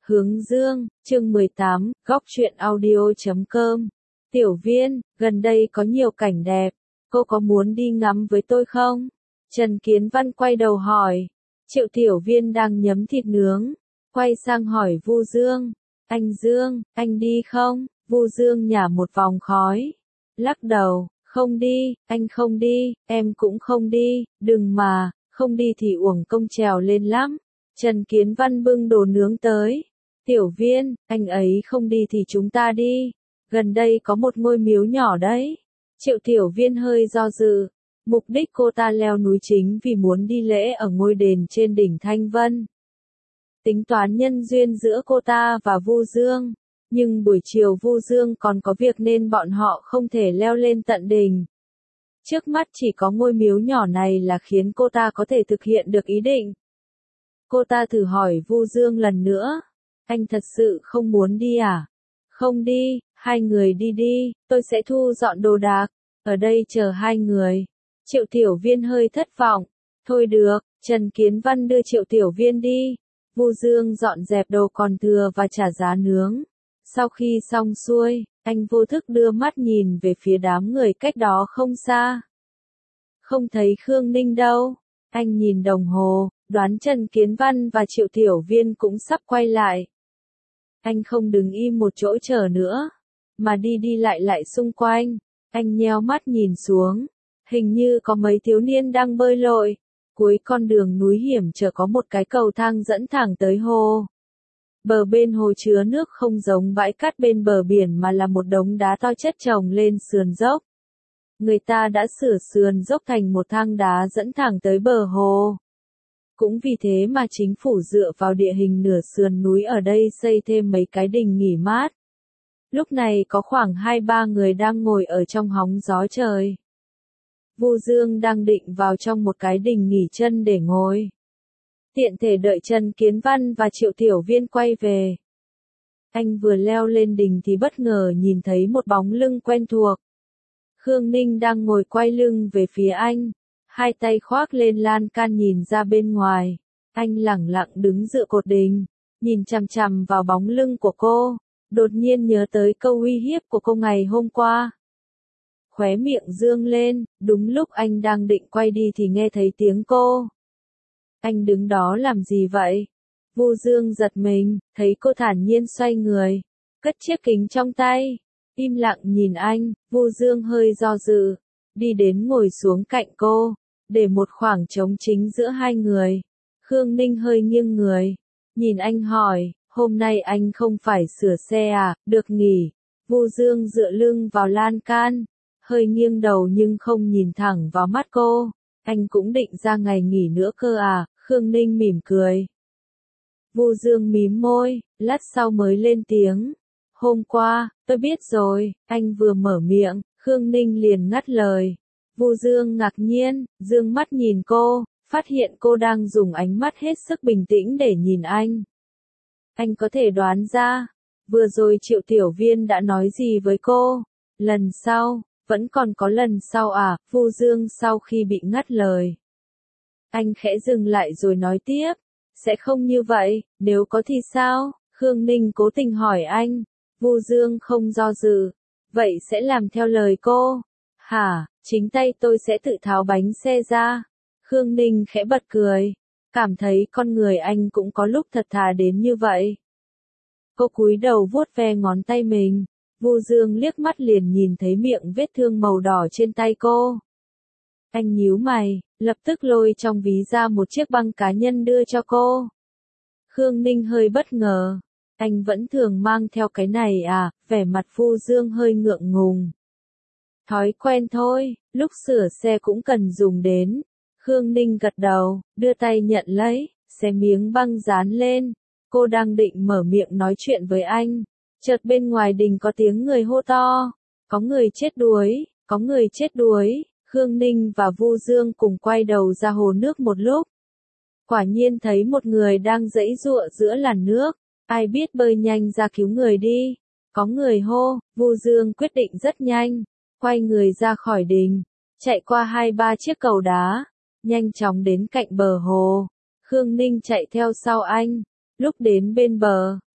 Hướng dương, chương 18, góc truyện audio.com. Tiểu Viên, gần đây có nhiều cảnh đẹp, cô có muốn đi ngắm với tôi không? Trần Kiến Văn quay đầu hỏi. Triệu Tiểu Viên đang nhấm thịt nướng, quay sang hỏi Vu Dương. Anh Dương, anh đi không? Vu Dương nhả một vòng khói, lắc đầu, không đi, anh không đi, em cũng không đi, đừng mà, không đi thì uổng công trèo lên lắm. Trần Kiến Văn bưng đồ nướng tới. Tiểu Viên, anh ấy không đi thì chúng ta đi. Gần đây có một ngôi miếu nhỏ đấy. Triệu Tiểu Viên hơi do dự. Mục đích cô ta leo núi chính vì muốn đi lễ ở ngôi đền trên đỉnh Thanh Vân. Tính toán nhân duyên giữa cô ta và Vu Dương. Nhưng buổi chiều Vu Dương còn có việc nên bọn họ không thể leo lên tận đỉnh. Trước mắt chỉ có ngôi miếu nhỏ này là khiến cô ta có thể thực hiện được ý định. Cô ta thử hỏi Vu Dương lần nữa. Anh thật sự không muốn đi à? Không đi, hai người đi đi, tôi sẽ thu dọn đồ đạc, ở đây chờ hai người. Triệu Tiểu Viên hơi thất vọng. Thôi được, Trần Kiến Văn đưa Triệu Tiểu Viên đi. Vu Dương dọn dẹp đồ còn thừa và chả giá nướng. Sau khi xong xuôi, anh vô thức đưa mắt nhìn về phía đám người cách đó không xa. Không thấy Khương Ninh đâu. Anh nhìn đồng hồ, đoán Trần Kiến Văn và Triệu Tiểu Viên cũng sắp quay lại. Anh không đứng im một chỗ chờ nữa, mà đi đi lại xung quanh. Anh nheo mắt nhìn xuống, hình như có mấy thiếu niên đang bơi lội. Cuối con đường núi hiểm trở có một cái cầu thang dẫn thẳng tới hồ. Bờ bên hồ chứa nước không giống bãi cát bên bờ biển mà là một đống đá to chất chồng lên sườn dốc. Người ta đã sửa sườn dốc thành một thang đá dẫn thẳng tới bờ hồ. Cũng vì thế mà chính phủ dựa vào địa hình nửa sườn núi ở đây xây thêm mấy cái đình nghỉ mát. Lúc này có khoảng 2-3 người đang ngồi ở trong hóng gió trời. Vu Dương đang định vào trong một cái đình nghỉ chân để ngồi. Tiện thể đợi Trần Kiến Văn và Triệu Tiểu Viên quay về. Anh vừa leo lên đình thì bất ngờ nhìn thấy một bóng lưng quen thuộc. Khương Ninh đang ngồi quay lưng về phía anh. Hai tay khoác lên lan can nhìn ra bên ngoài. Anh lẳng lặng đứng dựa cột đình, nhìn chằm chằm vào bóng lưng của cô. Đột nhiên nhớ tới câu uy hiếp của cô ngày hôm qua. Khóe miệng dương lên, đúng lúc anh đang định quay đi thì nghe thấy tiếng cô. Anh đứng đó làm gì vậy? Vu Dương giật mình, thấy cô thản nhiên xoay người, cất chiếc kính trong tay, im lặng nhìn anh. Vu Dương hơi do dự, đi đến ngồi xuống cạnh cô, để một khoảng trống chính giữa hai người. Khương Ninh hơi nghiêng người, nhìn anh hỏi, hôm nay anh không phải sửa xe à, được nghỉ. Vu Dương dựa lưng vào lan can, hơi nghiêng đầu nhưng không nhìn thẳng vào mắt cô. Anh cũng định ra ngày nghỉ nữa cơ à? Khương Ninh mỉm cười. Vu Dương mím môi, lát sau mới lên tiếng. Hôm qua, tôi biết rồi. Anh vừa mở miệng, Khương Ninh liền ngắt lời. Vu Dương ngạc nhiên, dương mắt nhìn cô, phát hiện cô đang dùng ánh mắt hết sức bình tĩnh để nhìn anh. Anh có thể đoán ra, vừa rồi Triệu Tiểu Viên đã nói gì với cô? Lần sau, vẫn còn có lần sau à? Vu Dương sau khi bị ngắt lời. Anh khẽ dừng lại rồi nói tiếp. Sẽ không như vậy, nếu có thì sao? Khương Ninh cố tình hỏi anh. Vu Dương không do dự. Vậy sẽ làm theo lời cô. Hả, chính tay tôi sẽ tự tháo bánh xe ra. Khương Ninh khẽ bật cười. Cảm thấy con người anh cũng có lúc thật thà đến như vậy. Cô cúi đầu vuốt ve ngón tay mình. Vu Dương liếc mắt liền nhìn thấy miệng vết thương màu đỏ trên tay cô. Anh nhíu mày, lập tức lôi trong ví ra một chiếc băng cá nhân đưa cho cô. Khương Ninh hơi bất ngờ. Anh vẫn thường mang theo cái này à? Vẻ mặt Vu Dương hơi ngượng ngùng. Thói quen thôi, lúc sửa xe cũng cần dùng đến. Khương Ninh gật đầu, đưa tay nhận lấy, xé miếng băng dán lên. Cô đang định mở miệng nói chuyện với anh. Chợt bên ngoài đình có tiếng người hô to. Có người chết đuối, có người chết đuối. Khương Ninh và Vu Dương cùng quay đầu ra hồ nước một lúc. Quả nhiên thấy một người đang giãy giụa giữa làn nước. Ai biết bơi nhanh ra cứu người đi. Có người hô, Vu Dương quyết định rất nhanh. Quay người ra khỏi đình, chạy qua 2-3 chiếc cầu đá, nhanh chóng đến cạnh bờ hồ. Khương Ninh chạy theo sau anh. Lúc đến bên bờ,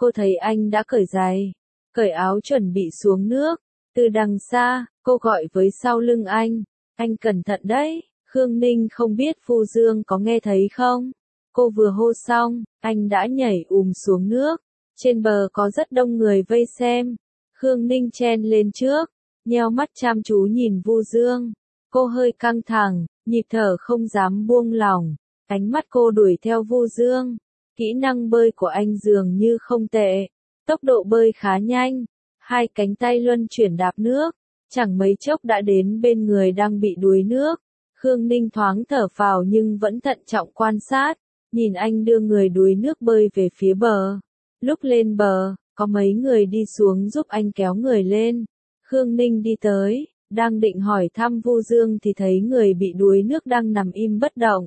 cô thấy anh đã cởi giày, cởi áo chuẩn bị xuống nước. Từ đằng xa, cô gọi với sau lưng anh cẩn thận đấy. Khương Ninh không biết Vu Dương có nghe thấy không. Cô vừa hô xong, anh đã nhảy xuống nước. Trên bờ có rất đông người vây xem. Khương Ninh chen lên trước, nheo mắt chăm chú nhìn Vu Dương. Cô hơi căng thẳng, nhịp thở không dám buông lỏng. Ánh mắt cô đuổi theo Vu Dương. Kỹ năng bơi của anh dường như không tệ. Tốc độ bơi khá nhanh. Hai cánh tay luân chuyển đạp nước. Chẳng mấy chốc đã đến bên người đang bị đuối nước. Khương Ninh thoáng thở phào nhưng vẫn thận trọng quan sát. Nhìn anh đưa người đuối nước bơi về phía bờ. Lúc lên bờ, có mấy người đi xuống giúp anh kéo người lên. Khương Ninh đi tới, đang định hỏi thăm Vu Dương thì thấy người bị đuối nước đang nằm im bất động.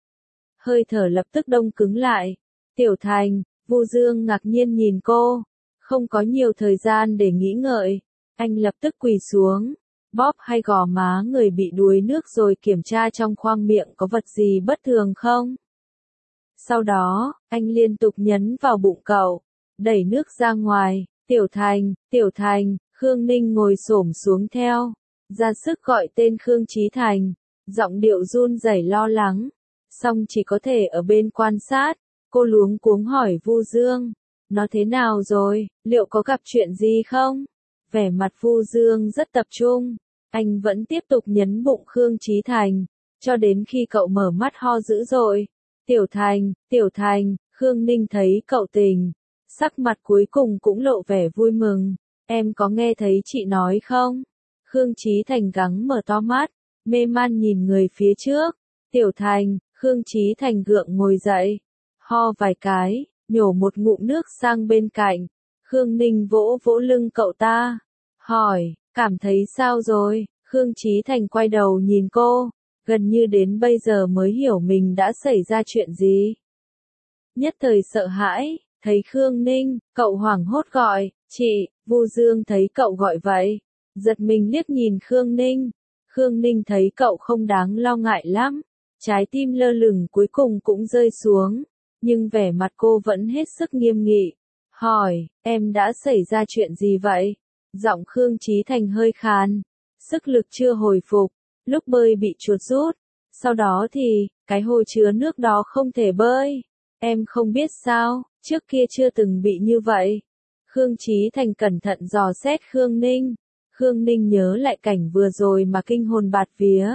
Hơi thở lập tức đông cứng lại. Tiểu Thành, Vu Dương ngạc nhiên nhìn cô. Không có nhiều thời gian để nghĩ ngợi. Anh lập tức quỳ xuống, bóp hay gò má người bị đuối nước rồi kiểm tra trong khoang miệng có vật gì bất thường không. Sau đó, anh liên tục nhấn vào bụng cậu, đẩy nước ra ngoài. Tiểu Thành, Khương Ninh ngồi xổm xuống theo, ra sức gọi tên Khương Chí Thành, giọng điệu run rẩy lo lắng, song chỉ có thể ở bên quan sát. Cô luống cuống hỏi Vu Dương, nó thế nào rồi, liệu có gặp chuyện gì không? Vẻ mặt Vu Dương rất tập trung, anh vẫn tiếp tục nhấn bụng Khương Chí Thành, cho đến khi cậu mở mắt ho dữ dội. Tiểu Thành, Khương Ninh thấy cậu tỉnh, sắc mặt cuối cùng cũng lộ vẻ vui mừng. Em có nghe thấy chị nói không? Khương Chí Thành gắng mở to mắt, mê man nhìn người phía trước. Tiểu Thành, Khương Chí Thành gượng ngồi dậy, ho vài cái, nhổ một ngụm nước sang bên cạnh. Khương Ninh vỗ vỗ lưng cậu ta, hỏi, cảm thấy sao rồi? Khương Chí Thành quay đầu nhìn cô, gần như đến bây giờ mới hiểu mình đã xảy ra chuyện gì. Nhất thời sợ hãi, thấy Khương Ninh, cậu hoảng hốt gọi, chị. Vu Dương thấy cậu gọi vậy, giật mình liếc nhìn Khương Ninh. Khương Ninh thấy cậu không đáng lo ngại lắm, trái tim lơ lửng cuối cùng cũng rơi xuống, nhưng vẻ mặt cô vẫn hết sức nghiêm nghị. Hỏi, em đã xảy ra chuyện gì vậy? Giọng Khương Chí Thành hơi khàn, sức lực chưa hồi phục, lúc bơi bị chuột rút, sau đó thì, cái hồ chứa nước đó không thể bơi. Em không biết sao, trước kia chưa từng bị như vậy. Khương Chí Thành cẩn thận dò xét Khương Ninh. Khương Ninh nhớ lại cảnh vừa rồi mà kinh hồn bạt vía.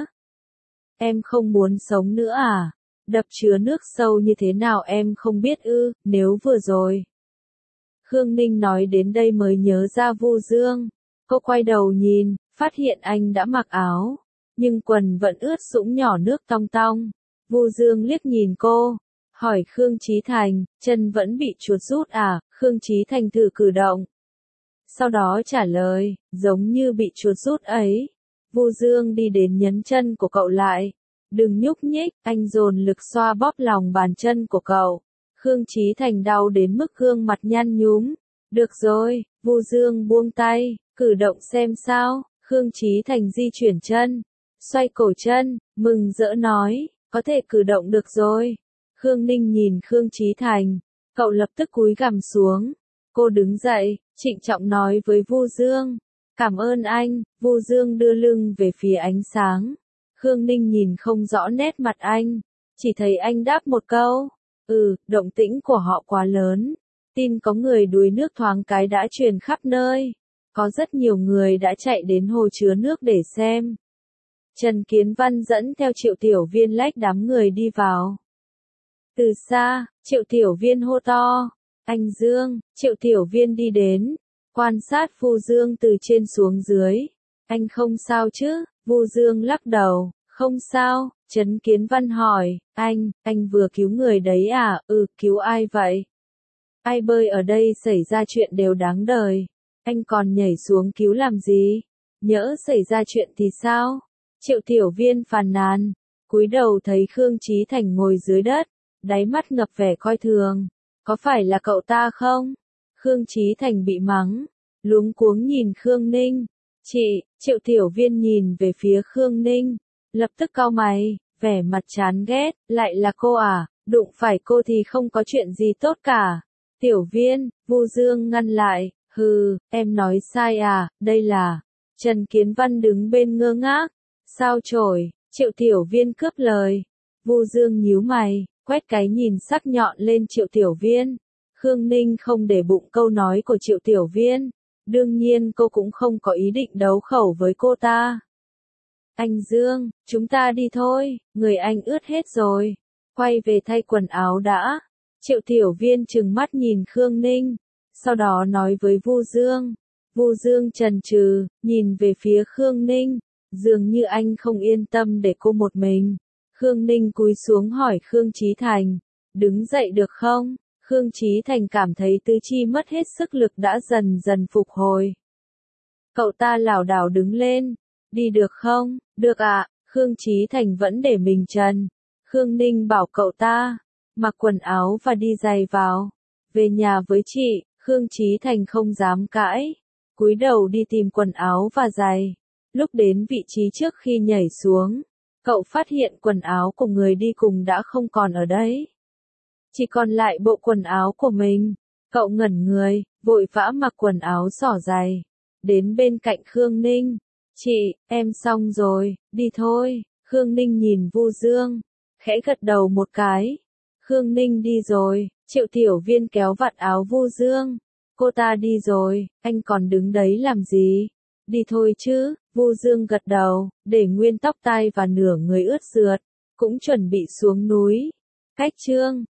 Em không muốn sống nữa à? Đập chứa nước sâu như thế nào em không biết ư, nếu vừa rồi. Khương Ninh nói đến đây mới nhớ ra Vu Dương. Cô quay đầu nhìn, phát hiện anh đã mặc áo, nhưng quần vẫn ướt sũng nhỏ nước tong tong. Vu Dương liếc nhìn cô, hỏi Khương Chí Thành, chân vẫn bị chuột rút à? Khương Chí Thành thử cử động, sau đó trả lời, giống như bị chuột rút ấy. Vu Dương đi đến nhấn chân của cậu lại. Đừng nhúc nhích, anh dồn lực xoa bóp lòng bàn chân của cậu. Khương Chí Thành đau đến mức gương mặt nhăn nhúm. Được rồi, Vu Dương buông tay, cử động xem sao. Khương Chí Thành di chuyển chân, xoay cổ chân, mừng rỡ nói, có thể cử động được rồi. Khương Ninh nhìn Khương Chí Thành, cậu lập tức cúi gằm xuống. Cô đứng dậy, trịnh trọng nói với Vu Dương, cảm ơn anh. Vu Dương đưa lưng về phía ánh sáng. Khương Ninh nhìn không rõ nét mặt anh, chỉ thấy anh đáp một câu, động tĩnh của họ quá lớn. Tin có người đuối nước thoáng cái đã truyền khắp nơi. Có rất nhiều người đã chạy đến hồ chứa nước để xem. Trần Kiến Văn dẫn theo Triệu Tiểu Viên lách đám người đi vào. Từ xa, Triệu Tiểu Viên hô to, anh Dương. Triệu Tiểu Viên đi đến, quan sát Vu Dương từ trên xuống dưới. Anh không sao chứ? Vu Dương lắc đầu, không sao. Trần Kiến Văn hỏi, anh vừa cứu người đấy à? Cứu ai vậy? Ai bơi ở đây xảy ra chuyện đều đáng đời. Anh còn nhảy xuống cứu làm gì? Nhỡ xảy ra chuyện thì sao? Triệu Tiểu Viên phàn nàn, cúi đầu thấy Khương Chí Thành ngồi dưới đất, đáy mắt ngập vẻ coi thường. Có phải là cậu ta không? Khương Chí Thành bị mắng, luống cuống nhìn Khương Ninh. Chị. Triệu Tiểu Viên nhìn về phía Khương Ninh, lập tức cau mày, vẻ mặt chán ghét, lại là cô à? Đụng phải cô thì không có chuyện gì tốt cả. Tiểu Viên, Vu Dương ngăn lại, hừ, em nói sai à, đây là. Trần Kiến Văn đứng bên ngơ ngác. Sao chổi, Triệu Tiểu Viên cướp lời. Vu Dương nhíu mày, quét cái nhìn sắc nhọn lên Triệu Tiểu Viên. Khương Ninh không để bụng câu nói của Triệu Tiểu Viên. Đương nhiên cô cũng không có ý định đấu khẩu với cô ta. Anh Dương, chúng ta đi thôi, người anh ướt hết rồi. Quay về thay quần áo đã. Triệu Tiểu Viên trừng mắt nhìn Khương Ninh, sau đó nói với Vu Dương. Vu Dương chần chừ, nhìn về phía Khương Ninh, dường như anh không yên tâm để cô một mình. Khương Ninh cúi xuống hỏi Khương Chí Thành, đứng dậy được không? Khương Chí Thành cảm thấy tứ chi mất hết sức lực đã dần dần phục hồi. Cậu ta lảo đảo đứng lên, đi được không? Được ạ, Khương Chí Thành vẫn để mình trần. Khương Ninh bảo cậu ta, mặc quần áo và đi giày vào. Về nhà với chị, Khương Chí Thành không dám cãi. Cúi đầu đi tìm quần áo và giày. Lúc đến vị trí trước khi nhảy xuống, cậu phát hiện quần áo của người đi cùng đã không còn ở đấy. Chỉ còn lại bộ quần áo của mình. Cậu ngẩn người, vội vã mặc quần áo xỏ giày. Đến bên cạnh Khương Ninh. Chị, em xong rồi, đi thôi. Khương Ninh nhìn Vu Dương, khẽ gật đầu một cái. Khương Ninh đi rồi, Triệu Tiểu Viên kéo vạt áo Vu Dương. Cô ta đi rồi, anh còn đứng đấy làm gì? Đi thôi chứ, Vu Dương gật đầu, để nguyên tóc tai và nửa người ướt rượt, cũng chuẩn bị xuống núi. Cách chương